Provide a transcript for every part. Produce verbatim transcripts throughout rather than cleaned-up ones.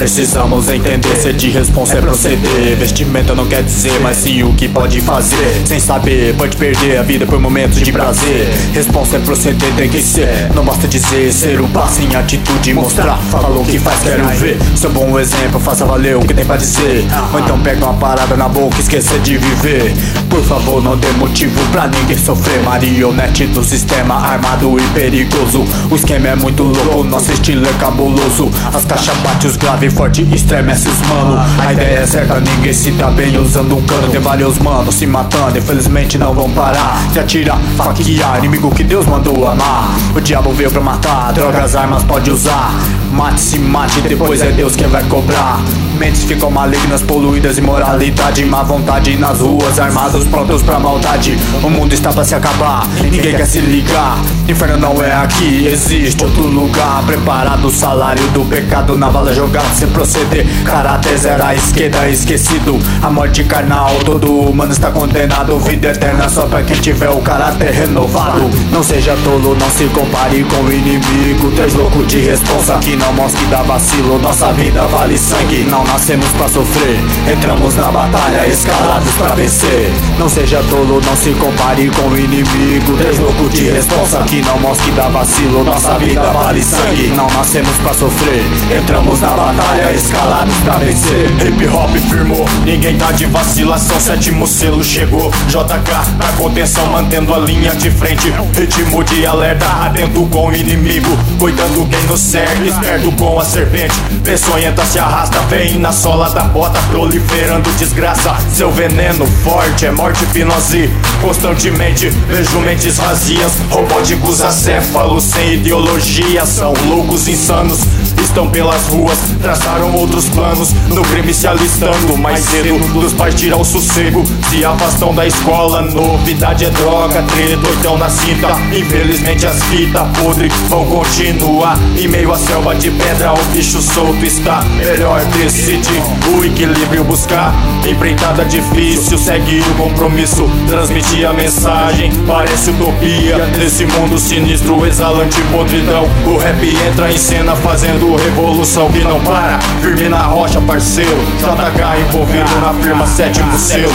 Precisamos entender, ser de responsa é proceder. Vestimenta não quer dizer, mas sim o que pode fazer. Sem saber, pode perder a vida por momentos de prazer. Responsa é proceder, tem que ser. Não basta dizer, ser um passo em atitude, mostrar. Falou o que faz, quero ver. Seu bom exemplo, faça valer o que tem pra dizer. Ou então pega uma parada na boca e esqueça de viver. Por favor, não dê motivo pra ninguém sofrer. Marionete do sistema, armado e perigoso. O esquema é muito louco, nosso estilo é cabuloso. As caixas bate os grave, forte, estremece os mano. A ideia é certa, ninguém se dá bem usando um cano. Tem vários manos se matando, infelizmente não vão parar de atirar, faquear, inimigo que Deus mandou amar. O diabo veio pra matar, drogas, armas pode usar. Mate, se mate, depois é Deus quem vai cobrar. Mentes ficam malignas, poluídas, imoralidade, má vontade nas ruas, armados, prontos pra maldade. O mundo está pra se acabar, ninguém quer se ligar. Inferno não é aqui, existe outro lugar. Preparado o salário do pecado na vala jogado. Sem proceder, caráter zero à esquerda, esquecido. A morte carnal, todo humano está condenado. Vida eterna só pra quem tiver o caráter renovado. Não seja tolo, não se compare com o inimigo. Três loucos de responsa que não mostra que dá vacilo. Nossa vida vale sangue, não nascemos pra sofrer. Entramos na batalha, escalados pra vencer. Não seja tolo, não se compare com o inimigo. Três loucos de responsa que não mostra que dá vacilo. Nossa vida vale sangue, não nascemos pra sofrer. Entramos na batalha, escalados pra vencer. Hip hop firmou, ninguém tá de vacilação. Sétimo selo chegou, J K pra contenção, mantendo a linha de frente. Ritmo de alerta, atento com o inimigo, cuidando quem nos serve, esperto com a serpente. Peçonhenta se arrasta, vem na sola da bota, proliferando desgraça. Seu veneno forte é morte, hipnose constantemente. Vejo mentes vazias, robóticos acéfalos sem ideologia. São loucos insanos, estão pelas ruas, traçaram outros planos. No crime se alistando, mais cedo dos pais tirar o sossego. Se afastam da escola, novidade é droga, treta, oitão na cinta. Infelizmente as fitas podres vão continuar. Em meio à selva de pedra, o bicho solto está. Melhor decidir, o equilíbrio buscar. Empreitada difícil, segue o compromisso, transmitir a mensagem, parece utopia. Nesse mundo sinistro, exalante podridão, o rap entra em cena fazendo revolução que não para. Firme na rocha, parceiro, J K envolvido na firma, sétimo selo.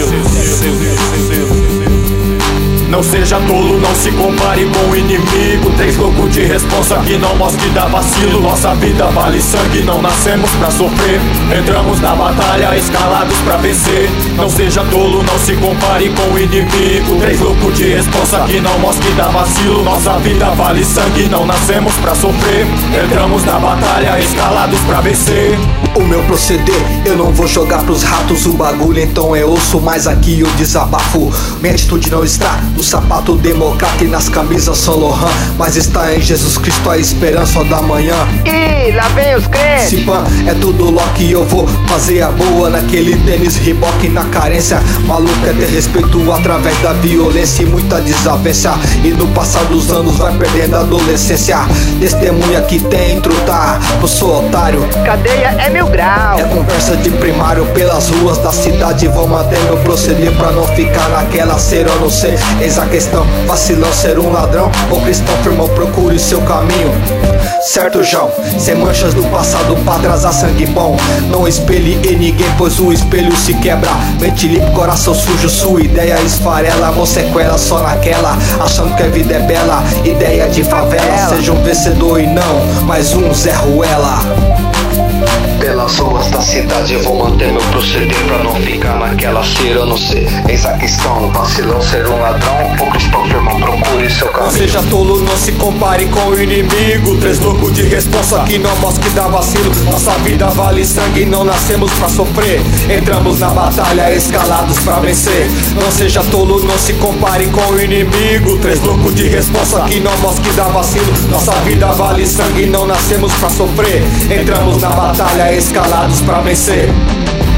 Não seja tolo, não se compare com o inimigo. Três loucos de responsa que não mostra que dá vacilo. Nossa vida vale sangue, não nascemos pra sofrer. Entramos na batalha, escalados pra vencer. Não seja tolo, não se compare com o inimigo. Três loucos de responsa que não mostra que dá vacilo. Nossa vida vale sangue, não nascemos pra sofrer. Entramos na batalha, escalados pra vencer. O meu proceder, eu não vou jogar pros ratos o bagulho, então é osso, mas aqui eu desabafo. Minha atitude não está no sapato democrata e nas camisas São Laurent, mas está em Jesus Cristo a esperança da manhã. Ih, lá vem os crentes. Se pã, é tudo Loki, eu vou fazer a boa naquele tênis Reebok na carência. Maluco é ter respeito através da violência e muita desavença. E no passar dos anos vai perdendo a adolescência. Testemunha que tem truta, eu sou otário. Cadeia é mil grau. É conversa de primário pelas ruas da cidade. Vou manter meu proceder pra não ficar naquela ser ou não ser. Eis a questão, vacilão ser um ladrão ou cristão firmão, procure seu caminho. Certo, João, sem manchas do passado pra atrasar sangue bom. Não espelhe em ninguém, pois o espelho se quebra. Mente limpa, coração sujo, sua ideia esfarela. Mó sequela só naquela, achando que a vida é bela. Ideia de favela, seja um vencedor e não mais um Zé Ruela. Pelas ruas da cidade eu vou manter meu proceder pra não ficar naquela ser ou não ser. Eis a questão, vacilão ser um ladrão ou cristão firmão, procure seu caminho. Não seja tolo, não se compare com o inimigo. Três loucos de responsa que não mostra que dá vacilo. Nossa vida vale sangue, não nascemos pra sofrer. Entramos na batalha, escalados pra vencer. Não seja tolo, não se compare com o inimigo. Três loucos de responsa que não mostra que dá vacilo. Nossa vida vale sangue, não nascemos pra sofrer. Entramos na batalha, escalados pra vencer.